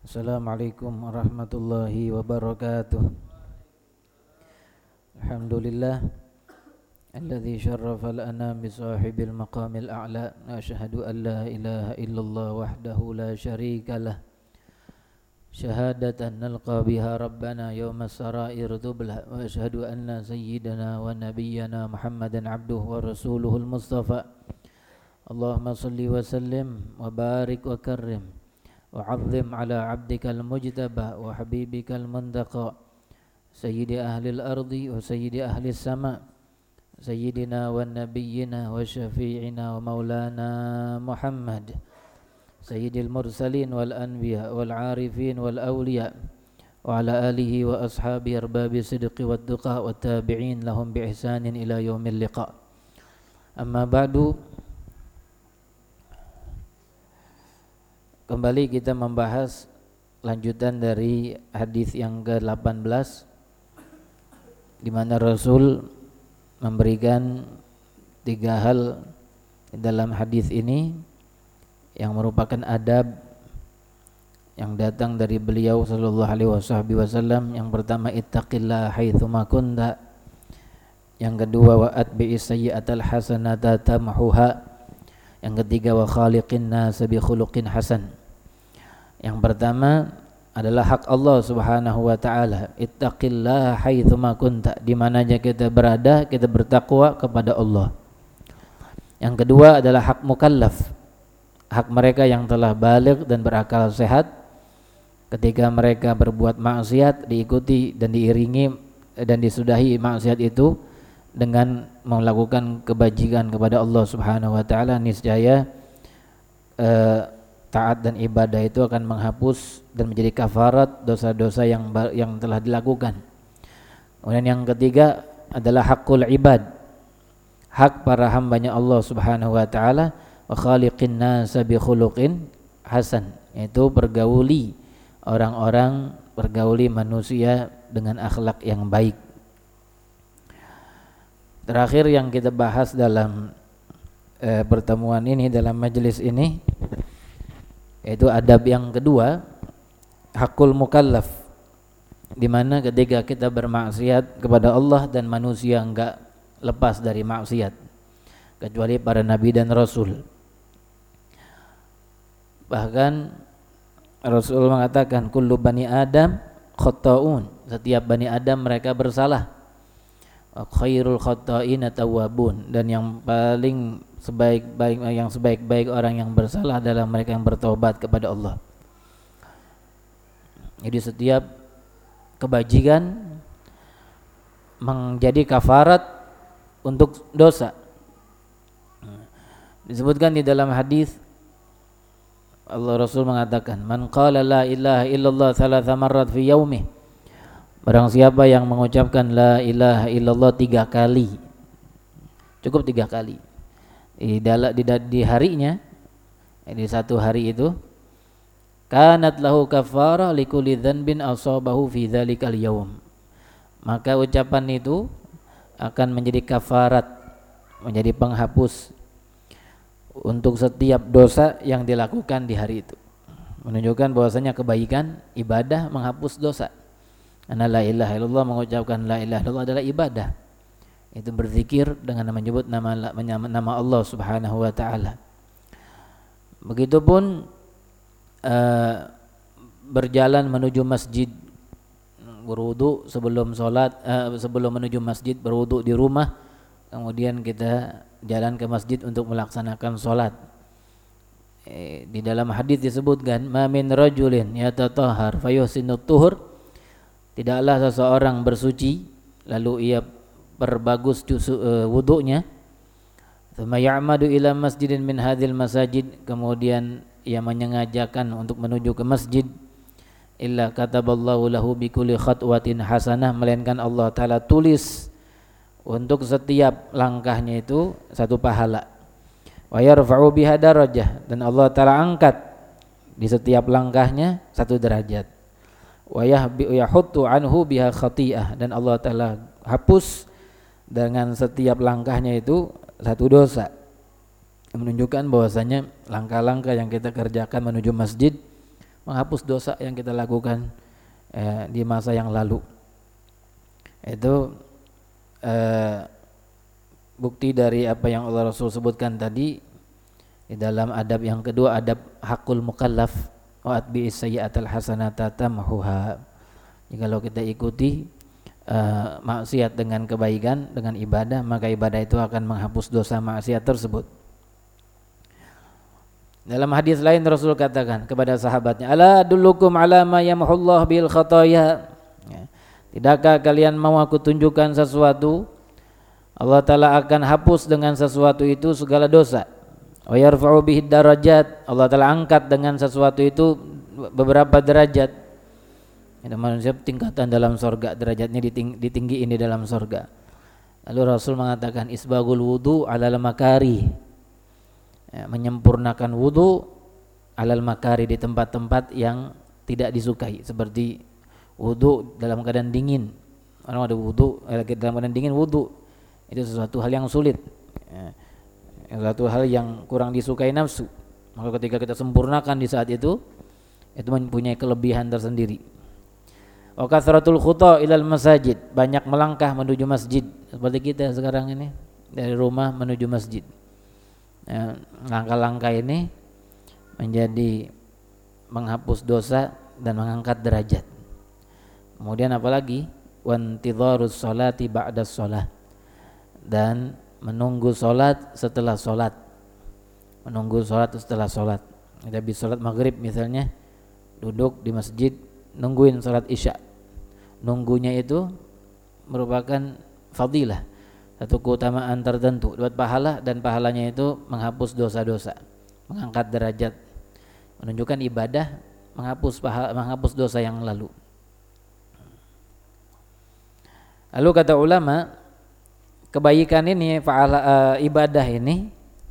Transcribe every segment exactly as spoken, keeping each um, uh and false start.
Assalamualaikum warahmatullahi wabarakatuh. Alhamdulillah alladzi syarrafa al-anam bi sahibil maqamil a'la. Asyhadu an la ilaha illallah wahdahu la syarika lah. Syahadatan nalqa biha rabbana yawma as-sara'ir tubla. Wa asyhadu anna sayyidana wa nabiyyana Muhammadan abduhu wa rasuluhul mustafa. Allahumma salli wa sallim wa barik wa karrim وعظم على عبدك المجتبى وحبيبك المنتقى سيد أهل الأرض وسيد أهل السماء سيدنا ونبينا وشفيعنا ومولانا محمد سيد المرسلين والأنبياء والعارفين والأولياء وعلى آله وأصحابه أرباب الصدق والتقى والتابعين لهم بإحسان إلى يوم اللقاء. أما بعد, kembali kita membahas lanjutan dari hadis yang ke delapan belas, di mana Rasul memberikan tiga hal dalam hadis ini yang merupakan adab yang datang dari beliau sallallahu alaihi wasallam. Yang pertama, ittaqillah haitsuma kunta. Yang kedua, wa atbi'is sayyi'atal hasanata tamhuha. Yang ketiga, wa khaliqin nas bi khuluqin hasan. Yang pertama adalah hak Allah Subhanahu wa taala. Ittaqillaha haitsuma kunta. Di mana saja kita berada, kita bertakwa kepada Allah. Yang kedua adalah hak mukallaf. Hak mereka yang telah baligh dan berakal sehat. Ketika mereka berbuat maksiat, diikuti dan diiringi dan disudahi maksiat itu dengan melakukan kebajikan kepada Allah Subhanahu wa taala, niscaya eh, taat dan ibadah itu akan menghapus dan menjadi kafarat dosa-dosa yang yang telah dilakukan. Kemudian yang ketiga adalah hakul ibad, hak para hambanya Allah Subhanahu wa taala. Wa khaliqin nas bi khuluqin hasan, yaitu pergauli orang-orang, pergauli manusia dengan akhlak yang baik. Terakhir yang kita bahas dalam eh, pertemuan ini, dalam majelis ini, yaitu adab yang kedua, hakul mukallaf, di mana ketika kita bermaksiat kepada Allah dan manusia enggak lepas dari maksiat kecuali para nabi dan rasul. Bahkan Rasul mengatakan kullu bani Adam khata'un, setiap bani Adam mereka bersalah. Khairul khata'in at-tawwabun, dan yang paling sebaik-baik yang sebaik-baik orang yang bersalah adalah mereka yang bertobat kepada Allah. Jadi setiap kebajikan menjadi kafarat untuk dosa. Disebutkan di dalam hadis, Allah Rasul mengatakan, man qala la ilaha illallah thalatha marrat fi yaumih, barang siapa yang mengucapkan la ilaha illallah tiga kali, cukup tiga kali di dalam di, di harinya, di satu hari itu, kanat lahu kafara likulli dzanbin asabahu fi dzalikal yaum, maka ucapan itu akan menjadi kafarat, menjadi penghapus untuk setiap dosa yang dilakukan di hari itu. Menunjukkan bahwasanya kebaikan ibadah menghapus dosa. Karena la ilaha illallah, mengucapkan la ilaha illallah adalah ibadah. Itu berzikir dengan menyebut nama nama Allah Subhanahu wa taala. Begitupun uh, berjalan menuju masjid, berwudu sebelum salat, uh, sebelum menuju masjid berwudu di rumah, kemudian kita jalan ke masjid untuk melaksanakan salat. Eh, di dalam hadis disebutkan, ma min rajulin yatatahhar fayuhsinut tuhur, tidaklah seseorang bersuci lalu ia perbagus uh, wudunya, thumma ya'madu ila masjidin min hadhil masajid, kemudian ia menyengajakan untuk menuju ke masjid, illa kataballahu lahu bikulli khatwatin hasanah, melainkan Allah taala tulis untuk setiap langkahnya itu satu pahala. Wa yarfa'u biha darajah, dan Allah taala angkat di setiap langkahnya satu derajat. Wa yahuttu anhu biha khati'ah, dan Allah taala hapus dengan setiap langkahnya itu satu dosa. Menunjukkan bahwasanya langkah-langkah yang kita kerjakan menuju masjid menghapus dosa yang kita lakukan eh, di masa yang lalu. Itu eh, bukti dari apa yang Allah Rasul sebutkan tadi di dalam adab yang kedua, adab hakul mukallaf wa atbi'is sayyi'atal hasanata tamhuha. Jikalau kita ikuti uh, maksiat dengan kebaikan, dengan ibadah, maka ibadah itu akan menghapus dosa maksiat tersebut. Dalam hadis lain Rasul katakan kepada sahabatnya, ala dullukum ala ma yamhullah bil khataya. Ya. Tidakkah kalian mau aku tunjukkan sesuatu, Allah Ta'ala akan hapus dengan sesuatu itu segala dosa. Wa yarfa'u bihi darajat, Allah Ta'ala angkat dengan sesuatu itu beberapa derajat. Itu manusia tingkatan dalam surga, derajatnya diting- ditinggiin di dalam surga. Lalu Rasul mengatakan isbagul wudu alal makari, ya, menyempurnakan wudu alal makari, di tempat-tempat yang tidak disukai, seperti wudu dalam keadaan dingin. Orang ada wudu dalam keadaan dingin wudu, itu sesuatu hal yang sulit, ya, sesuatu hal yang kurang disukai nafsu. Maka ketika kita sempurnakan di saat itu, itu mempunyai kelebihan tersendiri. Wa kathratul khuta ilal masajid, banyak melangkah menuju masjid, seperti kita sekarang ini dari rumah menuju masjid. Ya, langkah-langkah ini menjadi menghapus dosa dan mengangkat derajat. Kemudian apalagi wantidharus sholati ba'da sholat, dan menunggu sholat setelah sholat. Menunggu sholat setelah sholat. Kita habis sholat maghrib misalnya, duduk di masjid nungguin sholat isya. Nunggunya itu merupakan fadilah, satu keutamaan tertentu, dapat pahala, dan pahalanya itu menghapus dosa-dosa, mengangkat derajat, menunjukkan ibadah, menghapus pahala, menghapus dosa yang lalu. Lalu kata ulama, kebaikan ini, pahala, uh, ibadah ini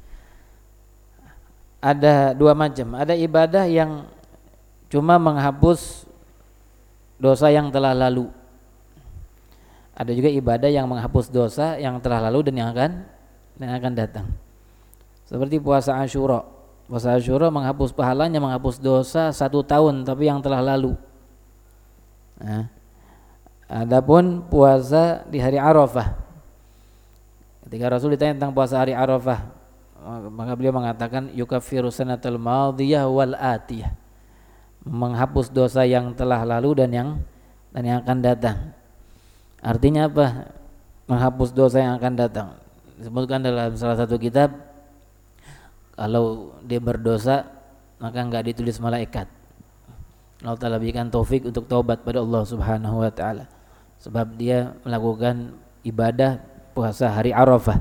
ada dua macam. Ada ibadah yang cuma menghapus dosa yang telah lalu. Ada juga ibadah yang menghapus dosa yang telah lalu dan yang akan dan akan datang. Seperti puasa Asyura. Puasa Asyura menghapus pahalanya, menghapus dosa satu tahun tapi yang telah lalu. Nah, adapun puasa di hari Arafah, ketika Rasul ditanya tentang puasa hari Arafah, maka beliau mengatakan yukaffiru sanatal madiyah wal atiyah, menghapus dosa yang telah lalu dan yang dan yang akan datang. Artinya apa? Menghapus dosa yang akan datang. Disebutkan dalam salah satu kitab, kalau dia berdosa maka enggak ditulis malaikat. Allah Ta'ala berikan taufik untuk taubat pada Allah Subhanahu wa Ta'ala, sebab dia melakukan ibadah puasa hari Arafah.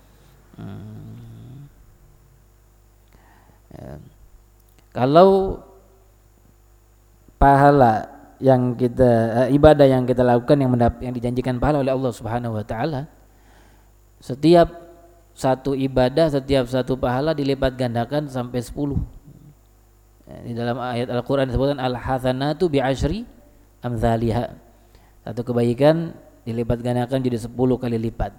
Hmm. Ya. Kalau pahala yang kita uh, ibadah yang kita lakukan yang mendap- yang dijanjikan pahala oleh Allah Subhanahu wa Ta'ala, setiap satu ibadah, setiap satu pahala dilipat gandakan sampai sepuluh. Di dalam ayat Al-Quran disebutkan al-hasanatu bi'ashri amthaliha, satu kebaikan dilipat gandakan jadi sepuluh kali lipat.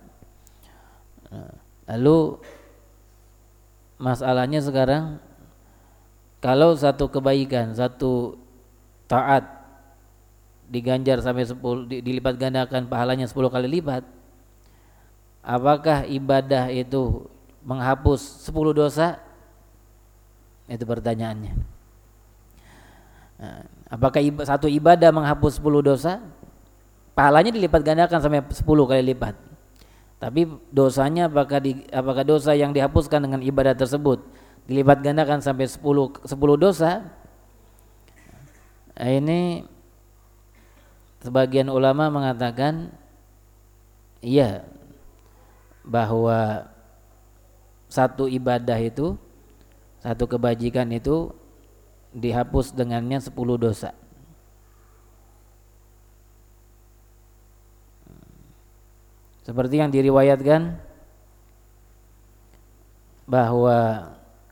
Lalu masalahnya sekarang, kalau satu kebaikan, satu taat diganjar sampai sepuluh, dilipat gandakan pahalanya sepuluh kali lipat, apakah ibadah itu menghapus sepuluh dosa? Itu pertanyaannya. Nah, apakah iba, satu ibadah menghapus sepuluh dosa? Pahalanya dilipat gandakan sampai sepuluh kali lipat. Tapi dosanya apakah di, apakah dosa yang dihapuskan dengan ibadah tersebut dilipat gandakan sampai sepuluh sepuluh dosa? Nah, ini sebagian ulama mengatakan iya, bahwa satu ibadah itu, satu kebajikan itu dihapus dengannya sepuluh dosa. Seperti yang diriwayatkan bahwa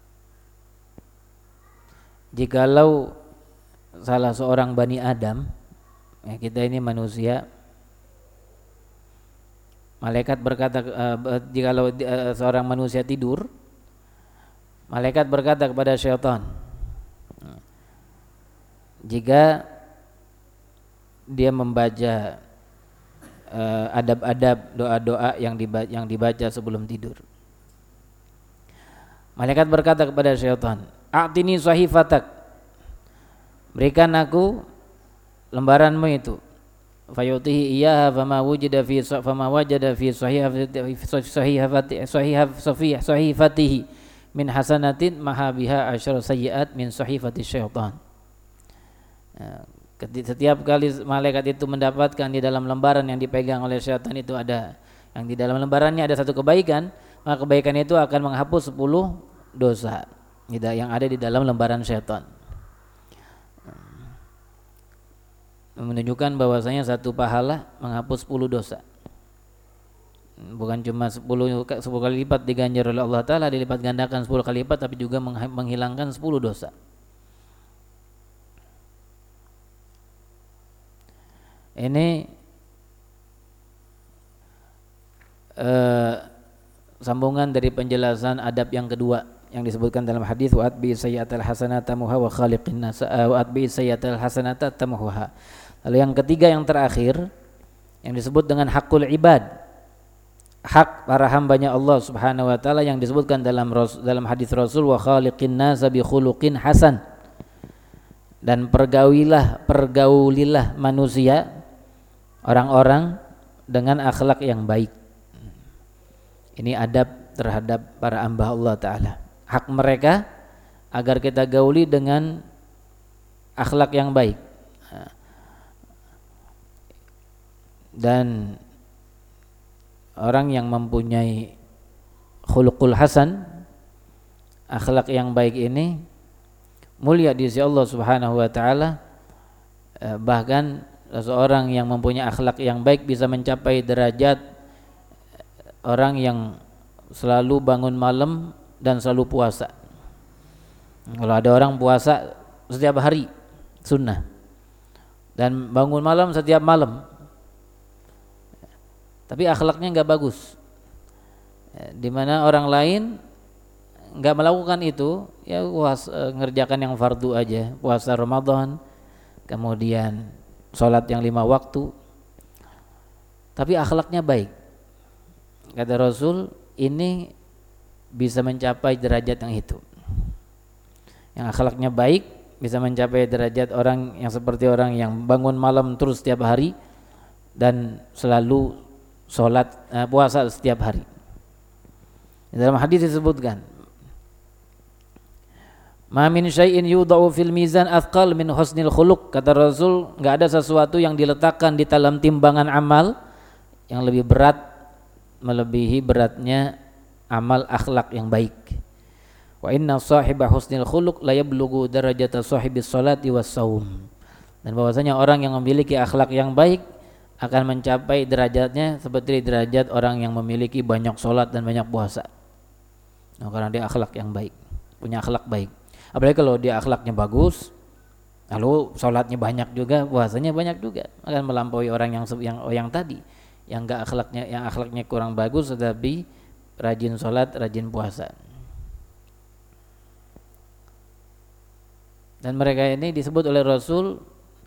jikalau salah seorang Bani Adam, ya kita ini manusia, malaikat berkata, uh, jikalau uh, seorang manusia tidur, malaikat berkata kepada syaitan, jika dia membaca uh, adab-adab doa-doa yang dibaca, yang dibaca sebelum tidur. Malaikat berkata kepada syaitan, "A'tini sahifatak." Berikan aku lembaranmu itu. Fayutihi iyyaha fama wujida fi fama wajada fi sahihati sahihatihi min hasanatin maha biha asyara sayyi'at min sahifati syaitan. Setiap kali malaikat itu mendapatkan di dalam lembaran yang dipegang oleh syaitan itu ada yang di dalam lembarannya ada satu kebaikan, maka kebaikan itu akan menghapus sepuluh dosa yang ada di dalam lembaran syaitan. Menunjukkan bahwasanya satu pahala menghapus sepuluh dosa. Bukan cuma sepuluh, sepuluh kali lipat diganjar oleh Allah Ta'ala, dilipat gandakan sepuluh kali lipat, tapi juga menghilangkan sepuluh dosa. Ini eh, sambungan dari penjelasan adab yang kedua yang disebutkan dalam hadis wa atbi sayyi'atal hasanata muha wa khaliqin nas wa atbi sayyi'atal hasanata tamuha. Lalu yang ketiga yang terakhir yang disebut dengan hakul ibad, hak para hambanya Allah Subhanahu wa taala yang disebutkan dalam dalam hadis Rasul wa khaliqin nas bi khuluqin hasan, dan pergaulilah pergaulilah manusia orang-orang dengan akhlak yang baik. Ini adab terhadap para hamba Allah Ta'ala, hak mereka agar kita gauli dengan akhlak yang baik. Dan orang yang mempunyai khuluqul hasan, akhlak yang baik ini mulia di sisi Allah Subhanahu wa taala. Bahkan seseorang yang mempunyai akhlak yang baik bisa mencapai derajat orang yang selalu bangun malam dan selalu puasa. Kalau ada orang puasa setiap hari sunnah dan bangun malam setiap malam, tapi akhlaknya enggak bagus, di mana orang lain enggak melakukan itu, ya puas, ngerjakan yang fardu aja, puasa Ramadan, kemudian sholat yang lima waktu, tapi akhlaknya baik. Kata Rasul, ini bisa mencapai derajat yang itu. Yang akhlaknya baik bisa mencapai derajat orang yang seperti orang yang bangun malam terus setiap hari dan selalu sholat eh, puasa setiap hari. Dalam hadis disebutkan, ma min syai'in yudau fil mizan athqal min husnil khuluq. Kata Rasul, enggak ada sesuatu yang diletakkan di dalam timbangan amal yang lebih berat melebihi beratnya amal akhlak yang baik. Wa inna sahiba husnil khuluq la yablughu darajata sahibis salati was saum. Dan bahwasanya orang yang memiliki akhlak yang baik akan mencapai derajatnya seperti derajat orang yang memiliki banyak salat dan banyak puasa. Nah, karena dia akhlak yang baik, punya akhlak baik. Apalagi kalau dia akhlaknya bagus, lalu salatnya banyak juga, puasanya banyak juga, akan melampaui orang yang yang yang tadi, yang enggak akhlaknya, yang akhlaknya kurang bagus tetapi rajin salat, rajin puasa. Dan mereka ini disebut oleh Rasul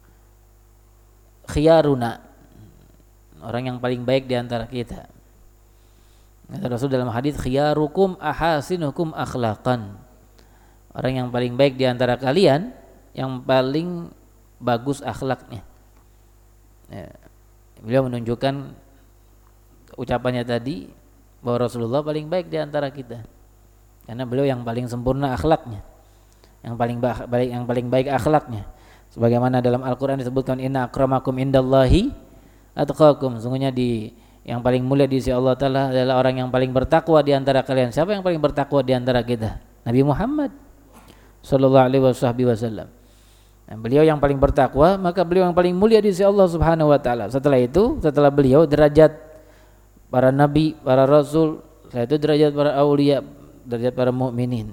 khiyaruna, orang yang paling baik di antara kita. Kata Rasul dalam hadis, khiyarukum ahasinukum akhlaqan. Orang yang paling baik di antara kalian yang paling bagus akhlaknya. Ya, beliau menunjukkan ucapannya tadi bahwa Rasulullah paling baik di antara kita, karena beliau yang paling sempurna akhlaknya, yang paling baik, yang paling baik akhlaknya. Sebagaimana dalam Al-Quran disebutkan, inna akramakum indallahi atqakum. Sungguhnya di yang paling mulia di sisi Allah Ta'ala adalah orang yang paling bertakwa di antara kalian. Siapa yang paling bertakwa di antara kita? Nabi Muhammad sallallahu alaihi wasallam. Nah, beliau yang paling bertakwa, maka beliau yang paling mulia di sisi Allah Subhanahu wa taala. Setelah itu, setelah beliau derajat para nabi, para rasul, setelah itu derajat para aulia, derajat para mukminin.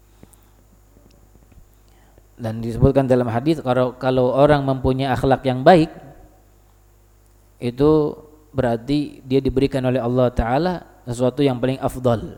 Dan disebutkan dalam hadis, kalau kalau orang mempunyai akhlak yang baik, itu berarti dia diberikan oleh Allah Ta'ala sesuatu yang paling afdal.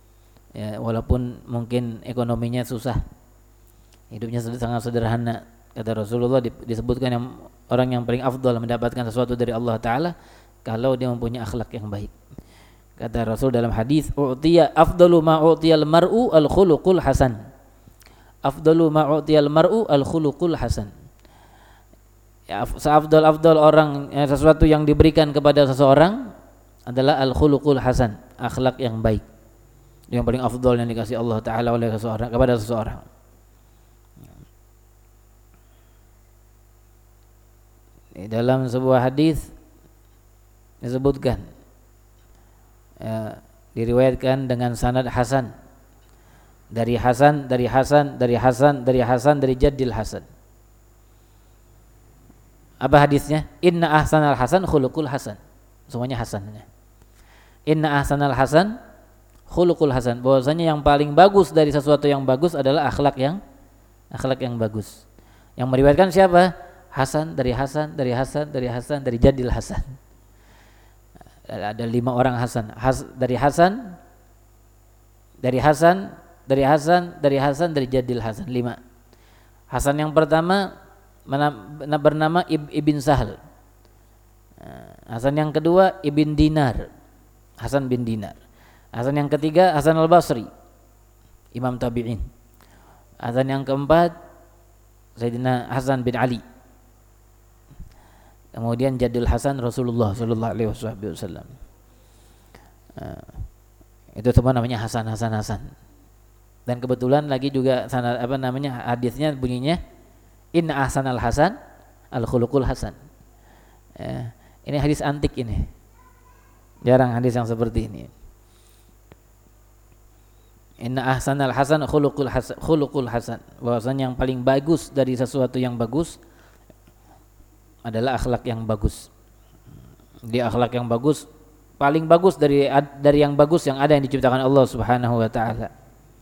Ya, walaupun mungkin ekonominya susah, hidupnya sangat sederhana, Kata Rasulullah disebutkan yang orang yang paling afdal mendapatkan sesuatu dari Allah Ta'ala kalau dia mempunyai akhlak yang baik. Kata Rasul dalam hadis, u'tiya afdalu ma u'tiyal mar'u al-khuluqul hasan. Afdalu ma u'tiyal mar'u al-khuluqul hasan. Ya, seafdal-afdal orang ya, sesuatu yang diberikan kepada seseorang adalah al-khuluqul hasan, akhlak yang baik. Yang paling afdal yang dikasih Allah Ta'ala oleh seseorang kepada seseorang. Di dalam sebuah hadis disebutkan ya, diriwayatkan dengan sanad hasan dari Hasan dari Hasan dari Hasan dari Hasan dari Jaddil Hasan. Apa hadisnya? Inna ahsanal hasan khuluqul hasan. Semuanya hasannya. Inna ahsanal hasan khuluqul hasan. Bahwasanya yang paling bagus dari sesuatu yang bagus adalah akhlak yang akhlak yang bagus. Yang meriwayatkan siapa? Hasan dari Hasan dari Hasan dari Hasan dari Jaddil Hasan. Ada lima orang Hasan. Has, dari Hasan dari Hasan dari Hasan dari Hasan dari Jaddil Hasan, lima. Hasan yang pertama bernama Ibn Sahal. Hasan yang kedua Ibn Dinar, Hasan bin Dinar. Hasan yang ketiga Hasan al-Basri, Imam Tabi'in. Hasan yang keempat Sayyidina Hasan bin Ali. Kemudian Jaddil Hasan Rasulullah sallallahu alaihi wasallam. Itu semua namanya Hasan Hasan Hasan. Dan kebetulan lagi juga sanad apa namanya hadisnya bunyinya Inna ahsanal hasan al khuluqul hasan. Ya, ini hadis antik ini. Jarang hadis yang seperti ini. Inna ahsanal hasan khuluqul hasan khuluqul hasan. Bahwasanya yang paling bagus dari sesuatu yang bagus adalah akhlak yang bagus. Di akhlak yang bagus paling bagus dari dari yang bagus yang ada yang diciptakan Allah Subhanahu wa taala.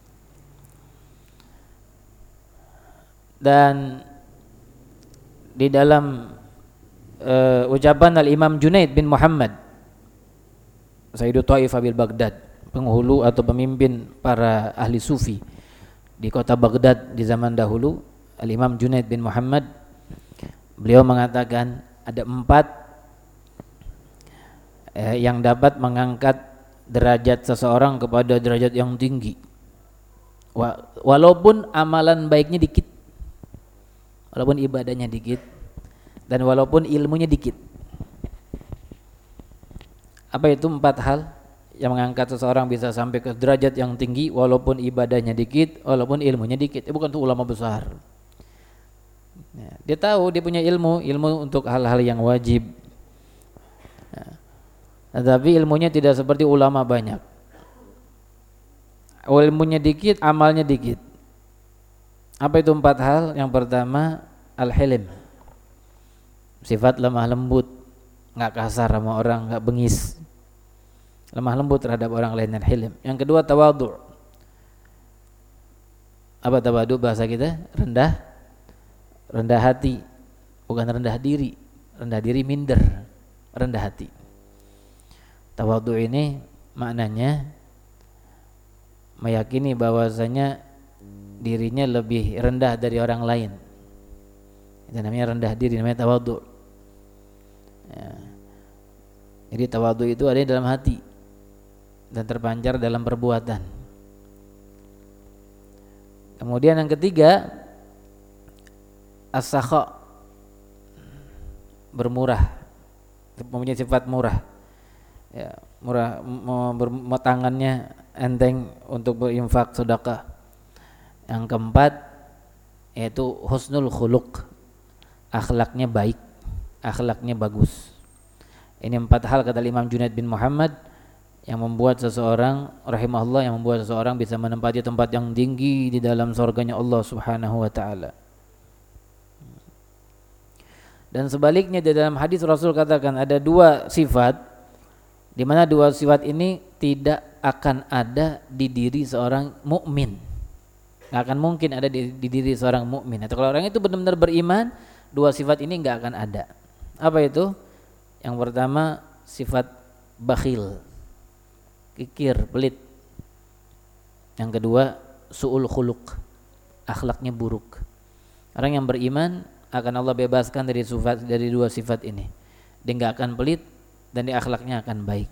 Dan di dalam uh, ucapan Al-Imam Junaid bin Muhammad Sayyidu Taifah bil Baghdad, penghulu atau pemimpin para ahli sufi di kota Baghdad di zaman dahulu, Al-Imam Junaid bin Muhammad, beliau mengatakan ada empat eh, yang dapat mengangkat derajat seseorang kepada derajat yang tinggi, walaupun amalan baiknya dikit, walaupun ibadahnya dikit, dan walaupun ilmunya dikit. Apa itu empat hal yang mengangkat seseorang bisa sampai ke derajat yang tinggi walaupun ibadahnya dikit, walaupun ilmunya dikit? Eh, bukan tuh ulama besar. Ya, dia tahu dia punya ilmu, ilmu untuk hal-hal yang wajib. Ya, tetapi ilmunya tidak seperti ulama banyak. Ilmunya dikit, amalnya dikit. Apa itu empat hal? Yang pertama, al-hilm, sifat lemah lembut, nggak kasar sama orang, nggak bengis, lemah lembut terhadap orang lain, dan hilm. Yang kedua, tawadhu. Apa tawadhu bahasa kita? Rendah. Rendah hati, bukan rendah diri. Rendah diri minder, rendah hati. Tawadhu ini maknanya meyakini bahwasanya dirinya lebih rendah dari orang lain. Itu namanya rendah diri, namanya tawadhu. Ya. Jadi tawadhu itu ada di dalam hati dan terpancar dalam perbuatan. Kemudian yang ketiga, as-sakha, bermurah, mempunyai sifat murah. Ya, murah, mau tangannya enteng untuk berinfak sedekah. Yang keempat yaitu husnul khuluq, akhlaknya baik, akhlaknya bagus. Ini empat hal kata Imam Junaid bin Muhammad yang membuat seseorang rahimahullah, yang membuat seseorang bisa menempati tempat yang tinggi di dalam surganya Allah Subhanahu wa taala. Dan sebaliknya di dalam hadis Rasul katakan ada dua sifat di mana dua sifat ini tidak akan ada di diri seorang mukmin. Enggak akan mungkin ada di, di diri seorang mukmin. Atau kalau orang itu benar-benar beriman, dua sifat ini enggak akan ada. Apa itu? Yang pertama, sifat bakhil, kikir, pelit. Yang kedua, su'ul khuluq, akhlaknya buruk. Orang yang beriman akan Allah bebaskan dari sifat dari dua sifat ini. Dia enggak akan pelit dan dia akhlaknya akan baik.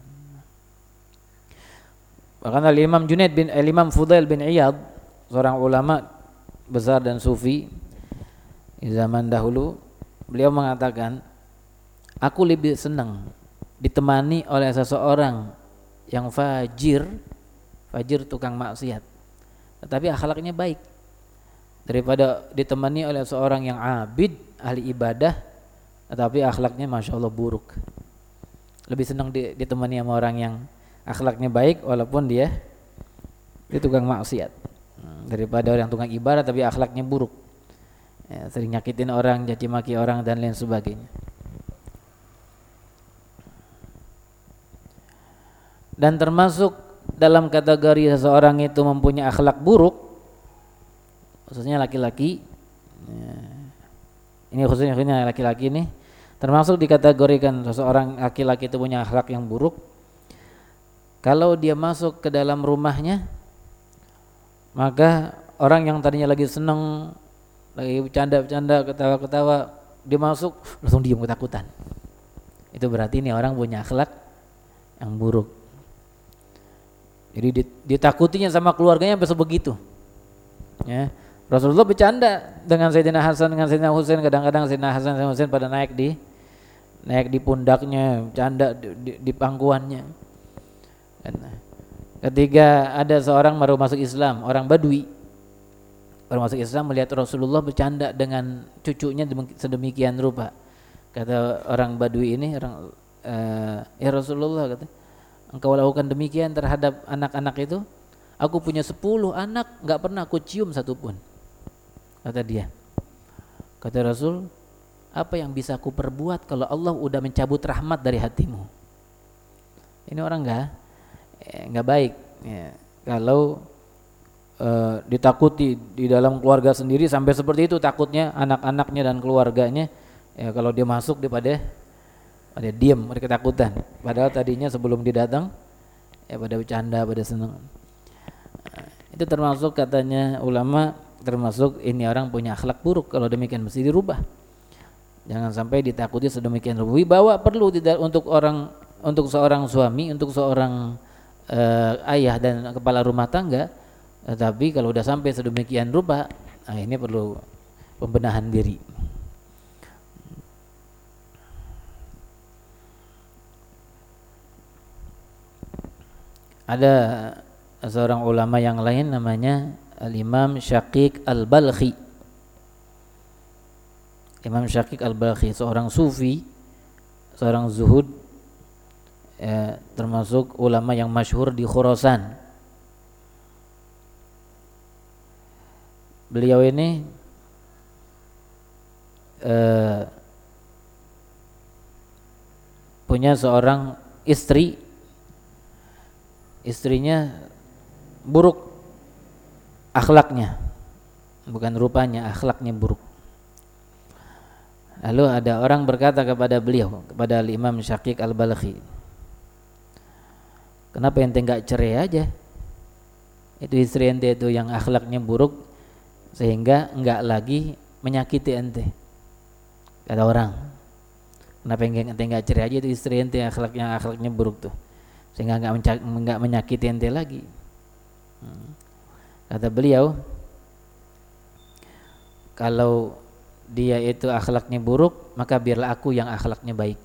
Bahkan Al-Imam Junaid bin Al-Imam Fudail bin Iyad, seorang ulama besar dan sufi di zaman dahulu, beliau mengatakan, aku lebih senang ditemani oleh seseorang yang fajir, fajir tukang maksiat, tetapi akhlaknya baik, daripada ditemani oleh seorang yang abid, ahli ibadah, tetapi akhlaknya masya Allah buruk. Lebih senang ditemani sama orang yang akhlaknya baik walaupun dia dia tukang maksiat, daripada orang tukang ibadah tapi akhlaknya buruk, ya, sering nyakitin orang, caci maki orang dan lain sebagainya. Dan termasuk dalam kategori seseorang itu mempunyai akhlak buruk, khususnya laki-laki, ya, ini khususnya, khususnya laki-laki nih, termasuk dikategorikan seseorang laki-laki itu punya akhlak yang buruk kalau dia masuk ke dalam rumahnya, maka orang yang tadinya lagi seneng, lagi bercanda-bercanda, ketawa-ketawa, dia masuk langsung diam ketakutan. Itu berarti ini orang punya akhlak yang buruk. Jadi ditakutinya sama keluarganya sampai sebegitu. Ya. Rasulullah bercanda dengan Sayyidina Hasan, dengan Sayyidina Husain, kadang-kadang Sayyidina Hasan dan Husain pada naik di naik di pundaknya, bercanda di, di, di pangkuannya. Ketika ada seorang baru masuk Islam, orang Badui baru masuk Islam, melihat Rasulullah bercanda dengan cucunya sedemikian rupa. Kata orang Badui ini, orang uh, ya Rasulullah, kata, engkau lakukan demikian terhadap anak-anak itu, aku punya sepuluh anak, nggak pernah aku cium satupun, kata dia. Kata Rasul, apa yang bisa aku perbuat kalau Allah udah mencabut rahmat dari hatimu? Ini orang nggak nggak baik, ya. Kalau uh, ditakuti di dalam keluarga sendiri sampai seperti itu, takutnya anak-anaknya dan keluarganya, ya kalau dia masuk dia pada pada diam, pada ketakutan. Padahal tadinya sebelum dia datang, ya pada bercanda, pada senang. Nah, itu termasuk katanya ulama, termasuk ini orang punya akhlak buruk. Kalau demikian mesti dirubah. Jangan sampai ditakuti sedemikian rupa. Wibawa perlu tidak untuk orang, untuk seorang suami, untuk seorang Uh, ayah dan kepala rumah tangga, uh, tapi kalau udah sampai sedemikian rupa, nah ini perlu pembenahan diri. Ada seorang ulama yang lain namanya Al-Imam Syaqiq Al-Balkhi. Imam Syaqiq Al-Balkhi seorang sufi, seorang zuhud, ya, termasuk ulama yang masyhur di Khurasan. Beliau ini eh, punya seorang istri, istrinya buruk akhlaknya, bukan rupanya, akhlaknya buruk. Lalu ada orang berkata kepada beliau, kepada Imam Syaqiq Al-Balkhi, kenapa ente enggak cerai aja? Itu istri ente itu yang akhlaknya buruk sehingga enggak lagi menyakiti ente. Kata orang, kenapa ente enggak cerai aja, itu istri ente yang akhlaknya akhlaknya buruk tuh, sehingga enggak enggak menyakiti ente lagi. Kata beliau, kalau dia itu akhlaknya buruk, maka biarlah aku yang akhlaknya baik.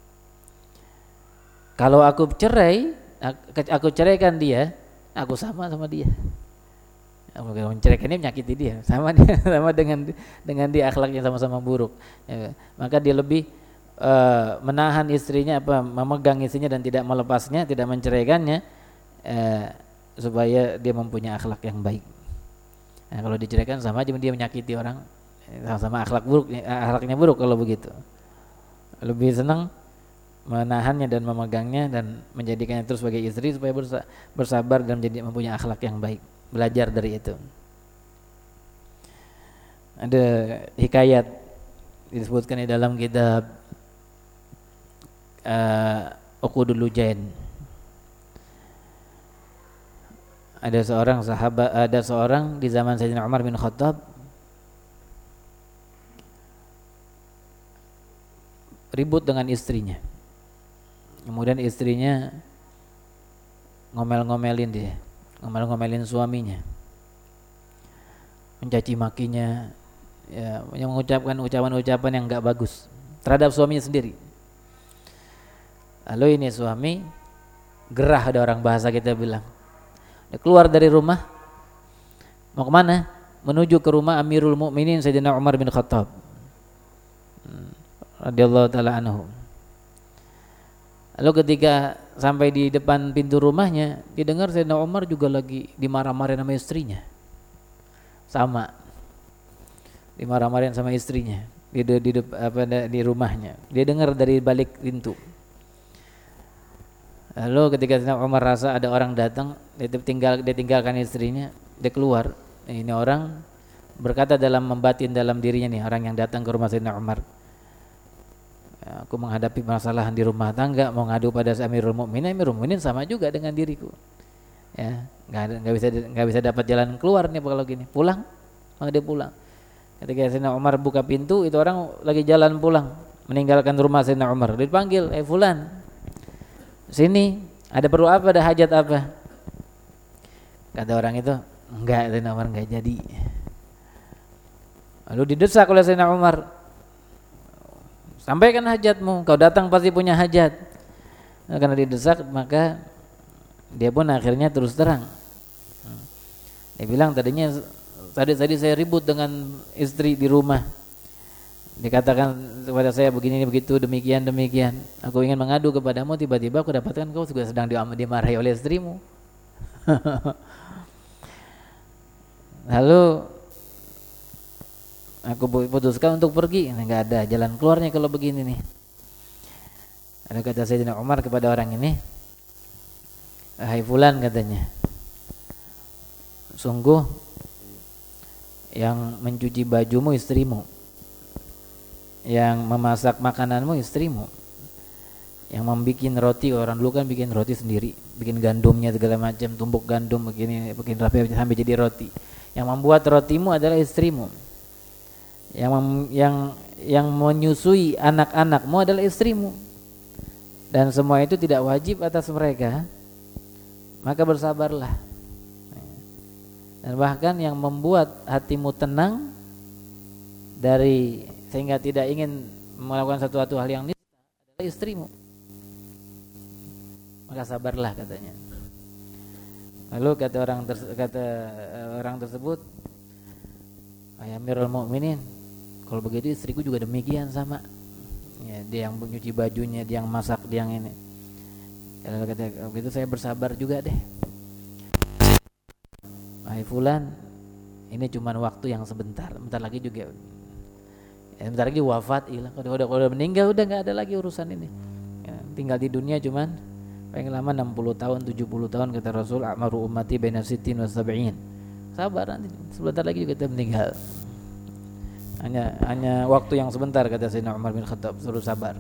Kalau aku cerai, aku ceraikan dia, aku sama sama dia. Aku menceraikan dia menyakiti dia, sama dia, sama dengan dengan dia akhlaknya sama-sama buruk. Ya, maka dia lebih uh, menahan istrinya, apa, memegang istrinya dan tidak melepasnya, tidak menceraikannya, uh, supaya dia mempunyai akhlak yang baik. Nah, kalau diceraikan sama aja dia menyakiti orang, sama-sama akhlak buruk, akhlaknya buruk kalau begitu. Lebih senang menahannya dan memegangnya dan menjadikannya terus sebagai istri supaya bersabar dan menjadi mempunyai akhlak yang baik. Belajar dari itu. Ada hikayat disebutkan di dalam kitab uh, Uqudul Lujain. Ada seorang sahabat, ada seorang di zaman Sayyidina Umar bin Khattab, ribut dengan istrinya. Kemudian istrinya ngomel-ngomelin dia, ngomel-ngomelin suaminya, mencaci makinya, ya, yang mengucapkan ucapan-ucapan yang enggak bagus terhadap suaminya sendiri. Lalu ini suami gerah, ada orang bahasa kita bilang, dia keluar dari rumah, mau kemana? Menuju ke rumah Amirul Mukminin Sayyidina Umar bin Khattab radhiyallahu taala anhu. Lalu ketika sampai di depan pintu rumahnya, didengar Sayyidina Umar juga lagi dimarah-marahin sama istrinya. Sama. Dimarah-marahin sama istrinya di di, di apa di rumahnya. Dia dengar dari balik pintu. Lalu ketika Sayyidina Umar rasa ada orang datang, dia tinggal dia tinggalkan istrinya, dia keluar. Ini orang berkata dalam membatin dalam dirinya nih, orang yang datang ke rumah Sayyidina Umar, ya, aku menghadapi permasalahan di rumah tangga, mau ngadu pada Amirul Mukminin. Amirul Mukminin sama juga dengan diriku, ya nggak nggak bisa nggak bisa dapat jalan keluar nih kalau gini. Pulang, maka dia pulang. Ketika Sayyidina Umar buka pintu, itu orang lagi jalan pulang, meninggalkan rumah Sayyidina Umar. Dipanggil, eh fulan, sini, ada perlu apa, ada hajat apa? Kata orang itu, enggak, Sayyidina Umar enggak jadi. Lalu didesak oleh Sayyidina Umar, sampaikan hajatmu, kau datang pasti punya hajat. Nah, karena didesak, maka dia pun akhirnya terus terang. Dia bilang, tadinya tadi tadi saya ribut dengan istri di rumah. Dikatakan kepada saya begini begitu, demikian demikian. Aku ingin mengadu kepadamu, tiba-tiba aku dapatkan kau juga sedang dimarahi oleh istrimu. Lalu aku putuskan untuk pergi. Enggak ada jalan keluarnya kalau begini nih. Ada kata Sayyidina Umar kepada orang ini, "Hai fulan," katanya, "sungguh yang mencuci bajumu istrimu, yang memasak makananmu istrimu, yang membikin roti, orang dulu kan bikin roti sendiri, bikin gandumnya segala macam, tumbuk gandum begini, bikin rapi sampai jadi roti. Yang membuat rotimu adalah istrimu. Yang mem, yang yang menyusui anak-anakmu adalah istrimu. Dan semua itu tidak wajib atas mereka, maka bersabarlah. Dan bahkan yang membuat hatimu tenang dari sehingga tidak ingin melakukan satu hal yang nista adalah istrimu. Maka sabarlah," katanya. Lalu kata orang terse- kata orang tersebut, "Ayah Amirul Mukminin, kalau begitu istriku juga demikian sama. Ya, dia yang menyuci bajunya, dia yang masak, dia yang ini." Lalu kata, "Begitu saya bersabar juga deh. Hai fulan, ini cuma waktu yang sebentar, bentar lagi juga, ya, bentar lagi wafat, hilang. Kalau udah, udah meninggal udah nggak ada lagi urusan ini. Ya, tinggal di dunia cuman paling lama enam puluh tahun, tujuh puluh tahun, kata Rasul, a'maru ummati baina sittin wa sab'in. Sabar, nanti sebentar lagi juga kita meninggal. Hanya hanya waktu yang sebentar, kata Sayyidina Umar bin Khattab, suruh sabar."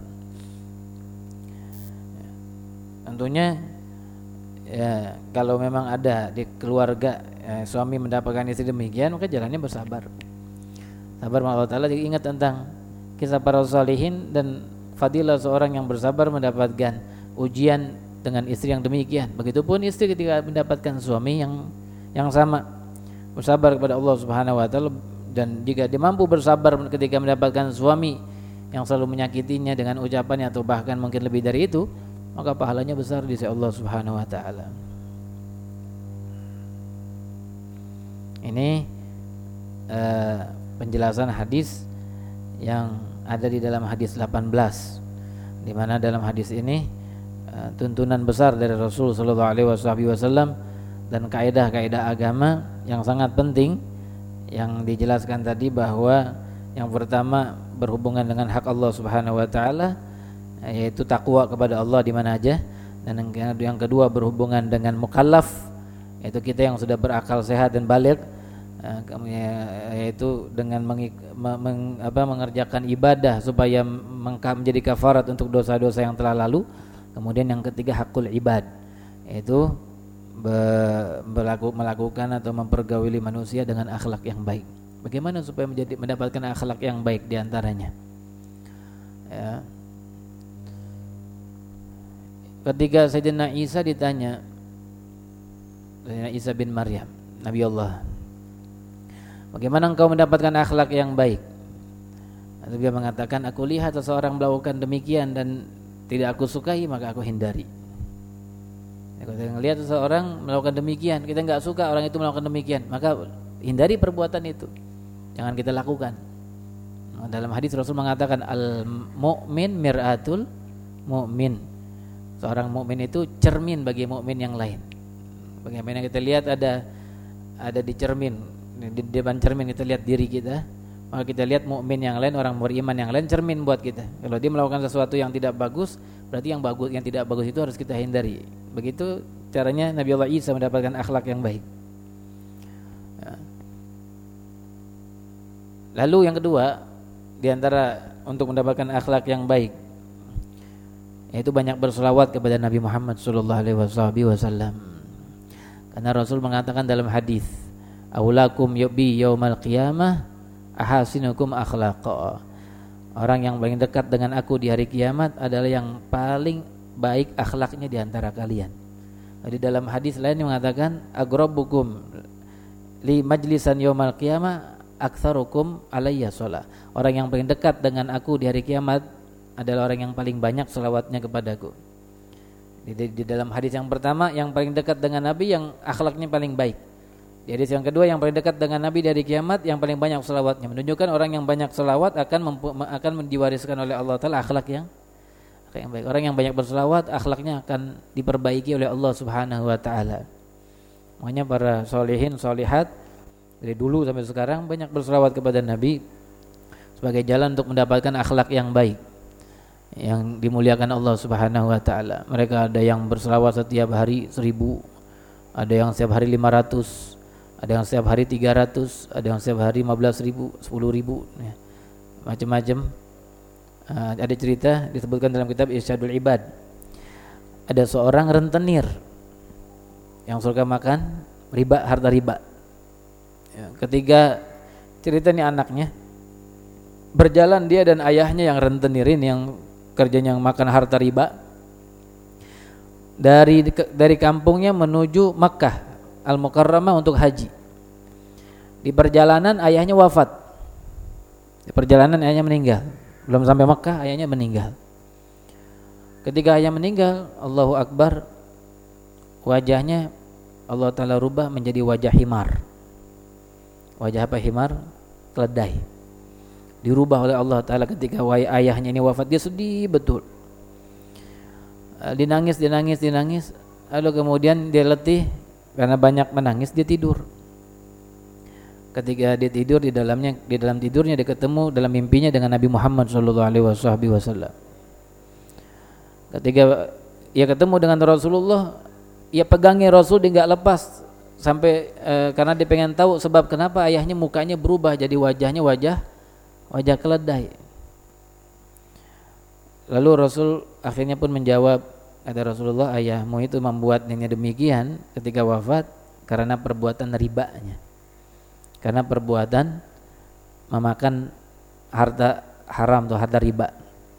Ya, tentunya ya kalau memang ada di keluarga ya, suami mendapatkan istri demikian, maka jalannya bersabar. Sabar, Allah Ta'ala ingat tentang kisah para salihin dan fadilah seorang yang bersabar mendapatkan ujian dengan istri yang demikian. Begitupun istri ketika mendapatkan suami yang yang sama, bersabar kepada Allah Subhanahu wa Ta'ala. Dan jika dia mampu bersabar ketika mendapatkan suami yang selalu menyakitinya dengan ucapannya atau bahkan mungkin lebih dari itu, maka pahalanya besar di sisi Allah Subhanahu wa Ta'ala. Ini uh, penjelasan hadis yang ada di dalam hadis delapan belas, di mana dalam hadis ini uh, tuntunan besar dari Rasul sallallahu alaihi wasallam dan kaidah-kaidah agama yang sangat penting yang dijelaskan tadi, bahwa yang pertama berhubungan dengan hak Allah Subhanahu wa Ta'ala, yaitu takwa kepada Allah di mana aja, dan yang kedua berhubungan dengan mukallaf, yaitu kita yang sudah berakal sehat dan baligh, yaitu dengan mengik, meng, apa, mengerjakan ibadah supaya menjadi kafarat untuk dosa-dosa yang telah lalu. Kemudian yang ketiga hakul ibad, yaitu berlaku, melakukan atau mempergauli manusia dengan akhlak yang baik. Bagaimana supaya menjadi mendapatkan akhlak yang baik diantaranya? Ya, ketika Sayyidina Isa ditanya, Sayyidina Isa bin Maryam, Nabi Allah, bagaimana engkau mendapatkan akhlak yang baik? Lalu dia mengatakan, aku lihat seseorang melakukan demikian dan tidak aku sukai, maka aku hindari. Kalau kita melihat seseorang melakukan demikian, kita enggak suka orang itu melakukan demikian, maka hindari perbuatan itu, jangan kita lakukan. Dalam hadis Rasul mengatakan, al mu'min mir'atul mu'min. Seorang mukmin itu cermin bagi mukmin yang lain. Bagaimana kita lihat ada ada di cermin, di depan cermin kita lihat diri kita, maka kita lihat mukmin yang lain, orang beriman yang lain cermin buat kita. Kalau dia melakukan sesuatu yang tidak bagus, berarti yang bagus, yang tidak bagus itu harus kita hindari. Begitu caranya Nabi Allah Isa mendapatkan akhlak yang baik. Lalu yang kedua, di antara untuk mendapatkan akhlak yang baik, yaitu banyak berselawat kepada Nabi Muhammad sallallahu alaihi wasallam. Karena Rasul mengatakan dalam hadis, "Aulakum yubi yaumal qiyamah ahasinukum akhlaqa." Orang yang paling dekat dengan aku di hari kiamat adalah yang paling baik akhlaknya di antara kalian. Jadi dalam hadis lain mengatakan, "Aghrabukum li majlisan yaumal qiyamah aktsarukum alayya shalah." Orang yang paling dekat dengan aku di hari kiamat adalah orang yang paling banyak selawatnya kepadaku. Di, di, di dalam hadis yang pertama, yang paling dekat dengan Nabi yang akhlaknya paling baik. Di hadis yang kedua, yang paling dekat dengan Nabi di hari kiamat yang paling banyak selawatnya. Menunjukkan orang yang banyak selawat akan mempu, akan diwariskan oleh Allah Ta'ala akhlak yang, akhlak yang baik. Orang yang banyak berselawat akhlaknya akan diperbaiki oleh Allah Subhanahu Wa Ta'ala. Makanya para solehin, solehat dari dulu sampai sekarang banyak berselawat kepada Nabi sebagai jalan untuk mendapatkan akhlak yang baik, yang dimuliakan Allah Subhanahu Wa Ta'ala. Mereka ada yang berselawat setiap hari seribu, ada yang setiap hari lima ratus, ada yang setiap hari tiga ratus, ada yang setiap hari lima belas ribu, sepuluh ribu, ya. Macam-macam. uh, Ada cerita disebutkan dalam kitab Irsyadul Ibad, ada seorang rentenir yang suka makan riba, harta riba, ya. Ketika cerita ini anaknya berjalan, dia dan ayahnya yang rentenirin, yang kerjanya makan harta riba, dari dari kampungnya menuju Makkah Al-Mukarramah untuk haji. Di perjalanan ayahnya wafat. Di perjalanan ayahnya meninggal. Belum sampai Makkah ayahnya meninggal. Ketika ayah meninggal, Allahu Akbar, wajahnya Allah Ta'ala rubah menjadi wajah himar. Wajah apa himar? Keledai. Dirubah oleh Allah Ta'ala ketika ayahnya ini wafat. Dia sedih betul, dinangis, dinangis, dinangis. Lalu kemudian dia letih karena banyak menangis, dia tidur. Ketika dia tidur, di dalamnya, di dalam tidurnya dia ketemu dalam mimpinya dengan Nabi Muhammad sallallahu alaihi wasallam. Ketika ia ketemu dengan Rasulullah, ia pegangnya Rasul, dia enggak lepas sampai eh, karena dia pengen tahu sebab kenapa ayahnya mukanya berubah jadi wajahnya wajah wajah keledai. Lalu Rasul akhirnya pun menjawab, kata Rasulullah, ayahmu itu membuatnya demikian ketika wafat karena perbuatan ribanya, karena perbuatan memakan harta haram atau harta riba.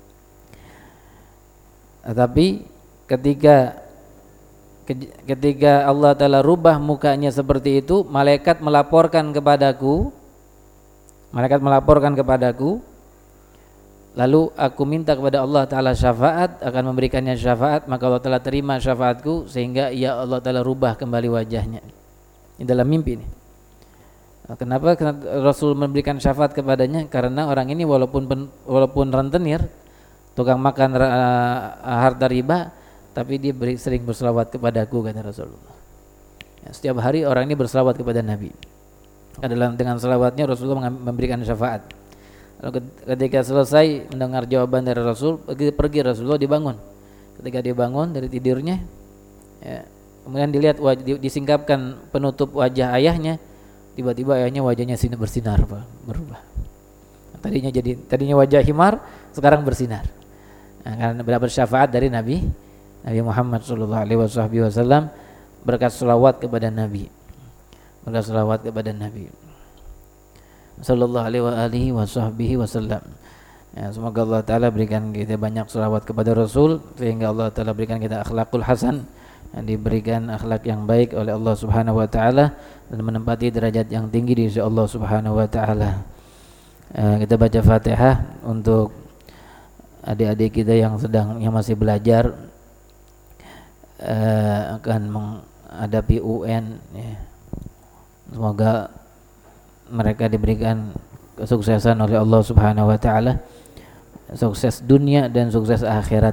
Tetapi ketika ketika Allah Ta'ala rubah mukanya seperti itu, malaikat melaporkan kepadaku Malaikat melaporkan kepadaku, lalu aku minta kepada Allah Ta'ala syafaat, akan memberikannya syafaat, maka Allah Ta'ala terima syafaatku sehingga ya Allah Ta'ala rubah kembali wajahnya. Ini dalam mimpi nih. Kenapa Rasul memberikan syafaat kepadanya? Karena orang ini walaupun walaupun rentenir, tukang makan uh, harta riba, tapi dia beri, sering berselawat kepadaku, kata Rasulullah. Ya, setiap hari orang ini berselawat kepada Nabi. Adalah dengan selawatnya Rasulullah memberikan syafaat. Lalu ketika selesai mendengar jawaban dari Rasul, pergi, pergi Rasulullah, dibangun. Ketika dia bangun dari tidurnya, ya, kemudian dilihat wajah, disingkapkan penutup wajah ayahnya, tiba-tiba ayahnya wajahnya sinar bersinar, Pak, berubah. Tadinya jadi tadinya wajah himar, sekarang bersinar. Nah, karena mendapat syafaat dari Nabi Nabi Muhammad sallallahu alaihi wasallam berkat selawat kepada Nabi. Berkat selawat kepada Nabi sallallahu alaihi wa alihi wasahbihi wasallam. Ya, semoga Allah Ta'ala berikan kita banyak selawat kepada Rasul, sehingga Allah Ta'ala berikan kita akhlakul hasan, yang diberikan akhlak yang baik oleh Allah Subhanahu Wa Ta'ala, dan menempati derajat yang tinggi di sisi Allah Subhanahu Wa Ta'ala. Ya, kita baca Fatihah untuk adik-adik kita yang sedang yang masih belajar uh, akan menghadapi U N, ya. Semoga mereka diberikan kesuksesan oleh Allah Subhanahu Wa Ta'ala, sukses dunia dan sukses akhirat.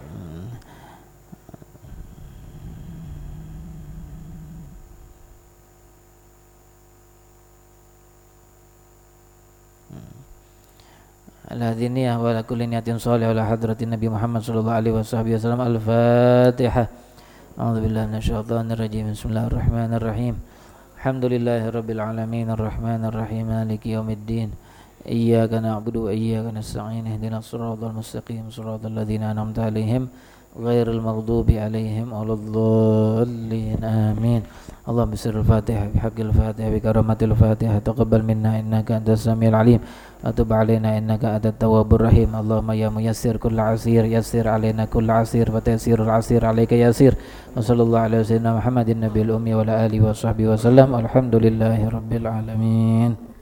Al-hadiniyah wa ala kulli niyatin shalih ala hadratin Nabi Muhammad sallallahu alaihi wasallam. Al-Fatihah. A'udzu billahi minasyaitonir rajim. Bismillahirrahmanirrahim. Alhamdulillahi rabbil alamin arrahmanir rahim maliki yaumiddin. Iyyaka na'budu wa iyyaka nasta'in ihdinas siratal mustaqim siratal ladzina an'amta 'alaihim ghairil maghdubi 'alaihim waladdallin. Amin. Allahumma sirril Fatihah bihaqqil Fatihah bi karamatil Fatihah taqabbal minna innaka antas samiul alim wa tub 'alaina innaka antat tawwabur rahim. Allahumma ya muyassir kull 'asir yassir 'alaina kull 'asir wa taysirul 'asir 'alaika yasir. Wa sallallahu alaihi wasallam Muhammadin nabiyil ummi wa ala alihi wa sahbihi wa sallam. Alhamdulillahi rabbil alamin.